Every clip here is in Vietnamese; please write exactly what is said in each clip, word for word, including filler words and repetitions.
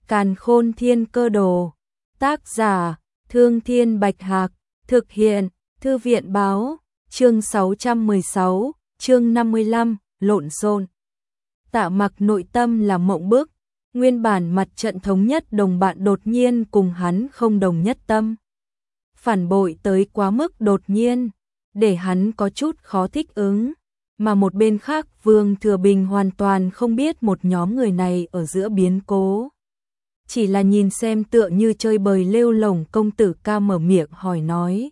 Càn Khôn Thiên Cơ Đồ. Tác giả: Thương Thiên Bạch Hạc. Thực hiện: Thư viện Báo. Chương sáu trăm mười sáu, chương năm mươi lăm, lộn xộn. Tạ Mặc nội tâm là mộng bức, nguyên bản mặt trận thống nhất đồng bạn đột nhiên cùng hắn không đồng nhất tâm. Phản bội tới quá mức đột nhiên, để hắn có chút khó thích ứng, mà một bên khác Vương Thừa Bình hoàn toàn không biết một nhóm người này ở giữa biến cố. Chỉ là nhìn xem tựa như chơi bời lêu lổng, công tử ca mở miệng hỏi nói.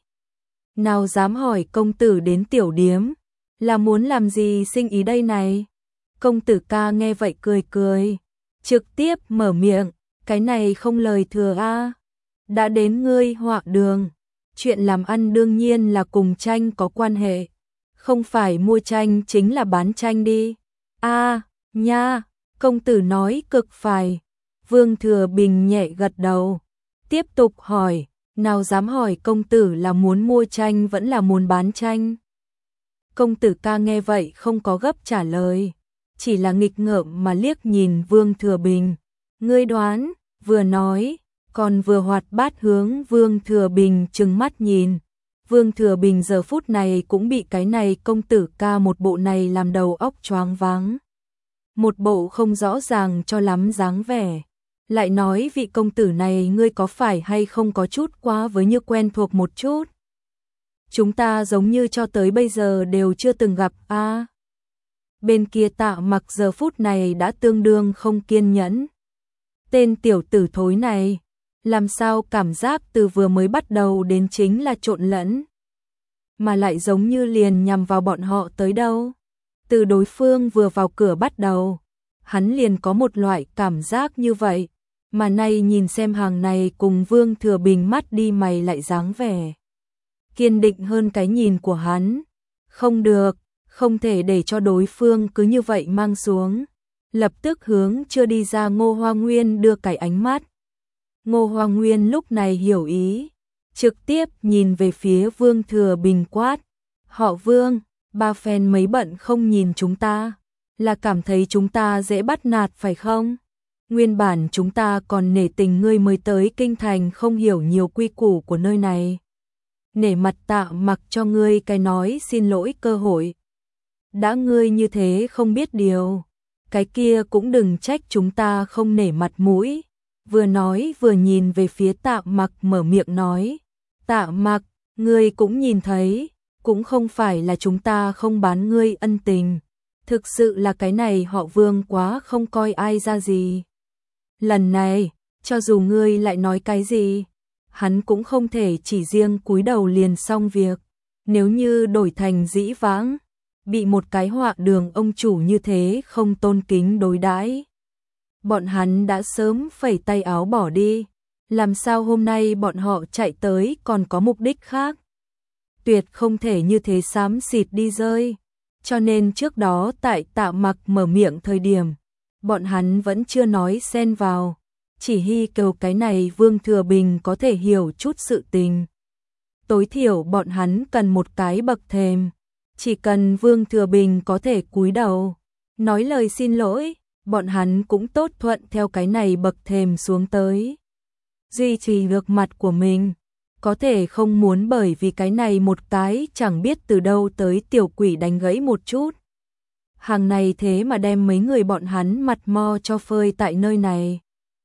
Nào dám hỏi công tử đến tiểu điếm, là muốn làm gì sinh ý đây này? Công tử ca nghe vậy cười cười, trực tiếp mở miệng, cái này không lời thừa a. Đã đến ngươi họa đường, chuyện làm ăn đương nhiên là cùng tranh có quan hệ, không phải mua tranh chính là bán tranh đi. A, nha, công tử nói cực phải. Vương Thừa Bình nhẹ gật đầu, tiếp tục hỏi, nào dám hỏi công tử là muốn mua tranh vẫn là muốn bán tranh? Công tử ca nghe vậy không có gấp trả lời, chỉ là nghịch ngợm mà liếc nhìn Vương Thừa Bình. Ngươi đoán, vừa nói, còn vừa hoạt bát hướng Vương Thừa Bình trừng mắt nhìn. Vương Thừa Bình giờ phút này cũng bị cái này công tử ca một bộ này làm đầu óc choáng váng. Một bộ không rõ ràng cho lắm dáng vẻ. Lại nói vị công tử này ngươi có phải hay không có chút quá với như quen thuộc một chút? Chúng ta giống như cho tới bây giờ đều chưa từng gặp a. À, bên kia Tạ Mặc giờ phút này đã tương đương không kiên nhẫn. Tên tiểu tử thối này, làm sao cảm giác từ vừa mới bắt đầu đến chính là trộn lẫn, mà lại giống như liền nhằm vào bọn họ tới đâu. Từ đối phương vừa vào cửa bắt đầu, hắn liền có một loại cảm giác như vậy, mà nay nhìn xem hàng này cùng Vương Thừa Bình mắt đi mày lại dáng vẻ kiên định hơn cái nhìn của hắn. Không được, không thể để cho đối phương cứ như vậy mang xuống. Lập tức hướng chưa đi ra Ngô Hoa Nguyên đưa cái ánh mắt. Ngô Hoa Nguyên lúc này hiểu ý, trực tiếp nhìn về phía Vương Thừa Bình quát. Họ Vương, ba phen mấy bận không nhìn chúng ta, là cảm thấy chúng ta dễ bắt nạt phải không? Nguyên bản chúng ta còn nể tình ngươi mới tới kinh thành không hiểu nhiều quy củ của nơi này. Nể mặt Tạ Mặc cho ngươi cái nói xin lỗi cơ hội. Đã ngươi như thế không biết điều, cái kia cũng đừng trách chúng ta không nể mặt mũi. Vừa nói vừa nhìn về phía Tạ Mặc mở miệng nói. Tạ Mặc, ngươi cũng nhìn thấy, cũng không phải là chúng ta không bán ngươi ân tình. Thực sự là cái này họ Vương quá không coi ai ra gì. Lần này, cho dù ngươi lại nói cái gì, hắn cũng không thể chỉ riêng cúi đầu liền xong việc. Nếu như đổi thành dĩ vãng, bị một cái họa đường ông chủ như thế không tôn kính đối đãi, bọn hắn đã sớm phẩy tay áo bỏ đi. Làm sao hôm nay bọn họ chạy tới còn có mục đích khác? Tuyệt không thể như thế xám xịt đi rơi. Cho nên trước đó tại Tạ Mặc mở miệng thời điểm, bọn hắn vẫn chưa nói xen vào, chỉ hy cầu cái này Vương Thừa Bình có thể hiểu chút sự tình. Tối thiểu bọn hắn cần một cái bậc thềm, chỉ cần Vương Thừa Bình có thể cúi đầu, nói lời xin lỗi, bọn hắn cũng tốt thuận theo cái này bậc thềm xuống tới. Duy trì được mặt của mình, có thể không muốn bởi vì cái này một cái chẳng biết từ đâu tới tiểu quỷ đánh gãy một chút. Hàng này thế mà đem mấy người bọn hắn mặt mo cho phơi tại nơi này.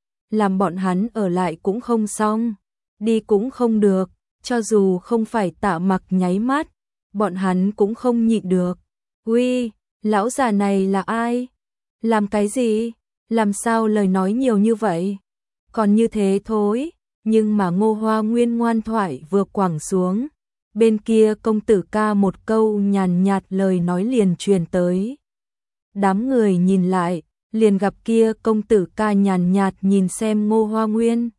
Làm bọn hắn ở lại cũng không xong, đi cũng không được, cho dù không phải Tạ Mặc nháy mắt, bọn hắn cũng không nhịn được. Uy, lão già này là ai? Làm cái gì? Làm sao lời nói nhiều như vậy? Còn như thế thôi. Nhưng mà Ngô Hoa Nguyên ngoan thoại vừa quẳng xuống, bên kia công tử ca một câu nhàn nhạt lời nói liền truyền tới. Đám người nhìn lại, liền gặp kia công tử ca nhàn nhạt nhìn xem Ngô Hoa Nguyên,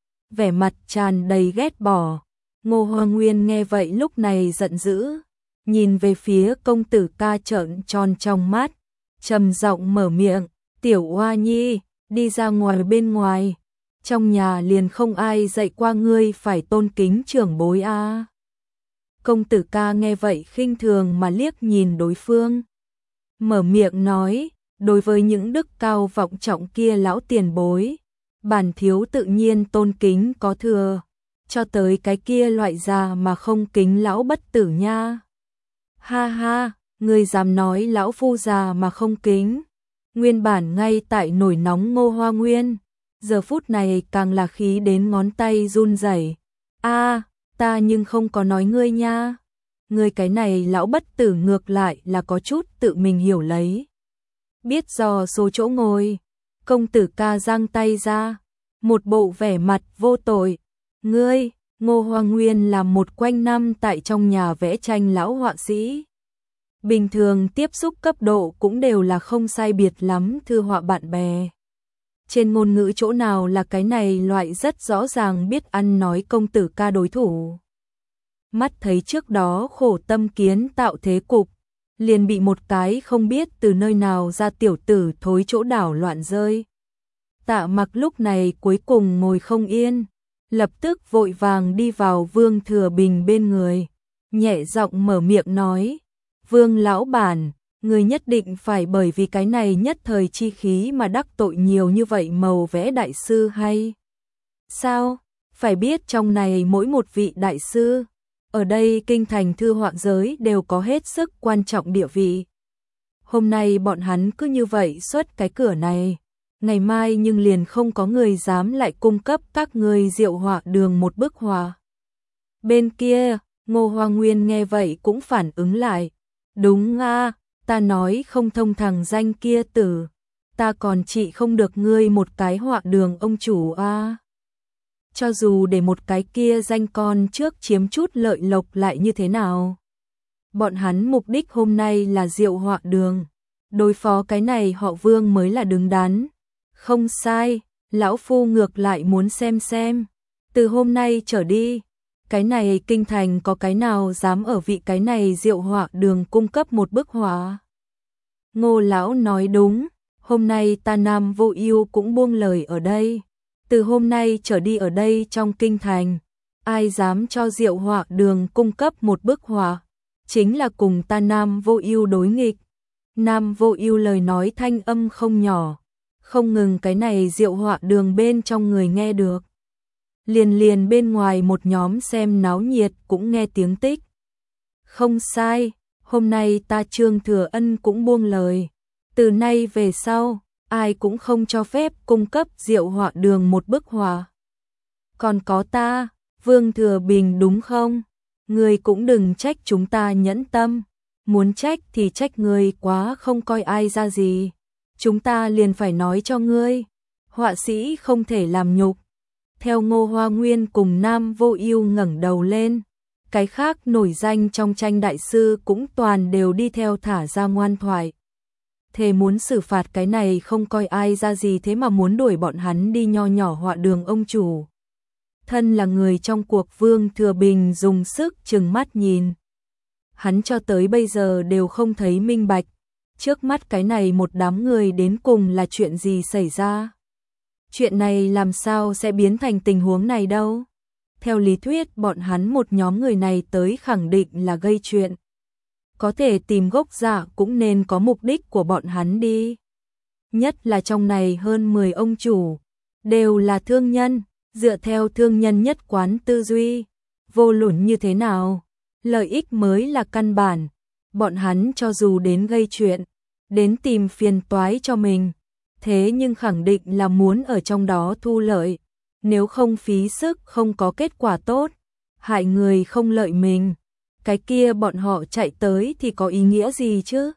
vẻ mặt tràn đầy ghét bỏ. Ngô Hoa Nguyên nghe vậy lúc này giận dữ, nhìn về phía công tử ca trợn tròn trong mắt, trầm giọng mở miệng, tiểu Hoa Nhi, đi ra ngoài bên ngoài. Trong nhà liền không ai dạy qua ngươi phải tôn kính trưởng bối a. À. Công tử ca nghe vậy khinh thường mà liếc nhìn đối phương, mở miệng nói, đối với những đức cao vọng trọng kia lão tiền bối, Bản thiếu tự nhiên tôn kính có thừa, cho tới cái kia loại già mà không kính lão bất tử nha. Ha ha, người dám nói lão phu già mà không kính. Nguyên bản ngay tại nổi nóng Ngô Hoa Nguyên, giờ phút này càng là khí đến ngón tay run rẩy. A, ta nhưng không có nói ngươi nha. Ngươi cái này lão bất tử ngược lại là có chút tự mình hiểu lấy. Biết do số chỗ ngồi, công tử ca giang tay ra, một bộ vẻ mặt vô tội. Ngươi, Ngô Hoa Nguyên là một quanh năm tại trong nhà vẽ tranh lão họa sĩ. Bình thường tiếp xúc cấp độ cũng đều là không sai biệt lắm thư họa bạn bè. Trên ngôn ngữ chỗ nào là cái này loại rất rõ ràng biết ăn nói công tử ca đối thủ. Mắt thấy trước đó khổ tâm kiến tạo thế cục, liền bị một cái không biết từ nơi nào ra tiểu tử thối chỗ đảo loạn rơi. Tạ Mặc lúc này cuối cùng ngồi không yên, lập tức vội vàng đi vào Vương Thừa Bình bên người, nhẹ giọng mở miệng nói: Vương lão bản, người nhất định phải bởi vì cái này nhất thời chi khí mà đắc tội nhiều như vậy màu vẽ đại sư hay sao? Phải biết trong này mỗi một vị đại sư, ở đây kinh thành thư họa giới đều có hết sức quan trọng địa vị. Hôm nay bọn hắn cứ như vậy xuất cái cửa này, ngày mai nhưng liền không có người dám lại cung cấp các người diệu họa đường một bức họa. Bên kia, Ngô Hoa Nguyên nghe vậy cũng phản ứng lại. Đúng a, ta nói không thông thằng danh kia tử, ta còn trị không được ngươi một cái họa đường ông chủ a. Cho dù để một cái kia danh con trước chiếm chút lợi lộc lại như thế nào. Bọn hắn mục đích hôm nay là diệu họa đường, đối phó cái này họ Vương mới là đứng đắn. Không sai, lão phu ngược lại muốn xem xem, từ hôm nay trở đi, cái này kinh thành có cái nào dám ở vị cái này diệu họa đường cung cấp một bức họa. Ngô lão nói đúng, hôm nay ta Nam Vô Ưu cũng buông lời ở đây. Từ hôm nay trở đi ở đây trong kinh thành, ai dám cho diệu họa đường cung cấp một bức họa, chính là cùng ta Nam Vô Ưu đối nghịch. Nam Vô Ưu lời nói thanh âm không nhỏ, không ngừng cái này diệu họa đường bên trong người nghe được. Liền liền bên ngoài một nhóm xem náo nhiệt cũng nghe tiếng tích. Không sai, hôm nay ta Trương Thừa Ân cũng buông lời. Từ nay về sau, ai cũng không cho phép cung cấp diệu họa đường một bức họa. Còn có ta, Vương Thừa Bình đúng không? Ngươi cũng đừng trách chúng ta nhẫn tâm. Muốn trách thì trách ngươi quá không coi ai ra gì. Chúng ta liền phải nói cho ngươi, họa sĩ không thể làm nhục. Theo Ngô Hoa Nguyên cùng Nam Vô Ưu ngẩng đầu lên, cái khác nổi danh trong tranh đại sư cũng toàn đều đi theo thả ra ngoan thoại. Thề muốn xử phạt cái này không coi ai ra gì thế mà muốn đuổi bọn hắn đi nho nhỏ họa đường ông chủ. Thân là người trong cuộc Vương Thừa Bình dùng sức trừng mắt nhìn. Hắn cho tới bây giờ đều không thấy minh bạch, trước mắt cái này một đám người đến cùng là chuyện gì xảy ra. Chuyện này làm sao sẽ biến thành tình huống này đâu. Theo lý thuyết bọn hắn một nhóm người này tới khẳng định là gây chuyện. Có thể tìm gốc dạ cũng nên có mục đích của bọn hắn đi. Nhất là trong này hơn mười ông chủ, đều là thương nhân, dựa theo thương nhân nhất quán tư duy. Vô luận như thế nào, lợi ích mới là căn bản. Bọn hắn cho dù đến gây chuyện, đến tìm phiền toái cho mình, thế nhưng khẳng định là muốn ở trong đó thu lợi. Nếu không phí sức không có kết quả tốt, hại người không lợi mình, cái kia bọn họ chạy tới thì có ý nghĩa gì chứ?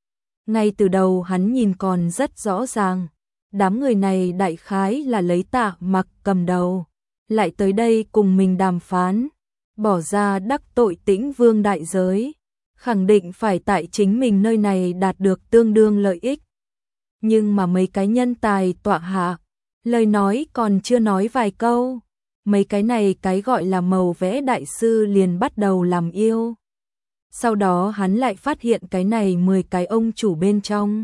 Ngay từ đầu hắn nhìn còn rất rõ ràng, đám người này đại khái là lấy Tạ Mặc cầm đầu, lại tới đây cùng mình đàm phán, bỏ ra đắc tội Tĩnh Vương đại giới, khẳng định phải tại chính mình nơi này đạt được tương đương lợi ích. Nhưng mà mấy cái nhân tài tọa hạ, lời nói còn chưa nói vài câu, mấy cái này cái gọi là màu vẽ đại sư liền bắt đầu làm yêu. Sau đó hắn lại phát hiện cái này mười cái ông chủ bên trong.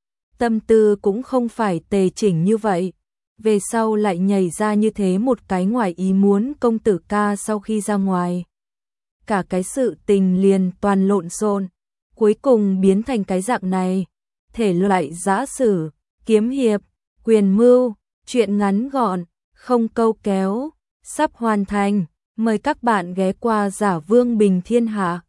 Tâm tư cũng không phải tề chỉnh như vậy. Về sau lại nhảy ra như thế một cái ngoài ý muốn công tử ca sau khi ra ngoài. Cả cái sự tình liền toàn lộn xộn, cuối cùng biến thành cái dạng này. Thể loại giã sử, kiếm hiệp, quyền mưu, Chuyện ngắn gọn, không câu kéo, sắp hoàn thành. Mời các bạn ghé qua Giả Vương Bình Thiên Hạ.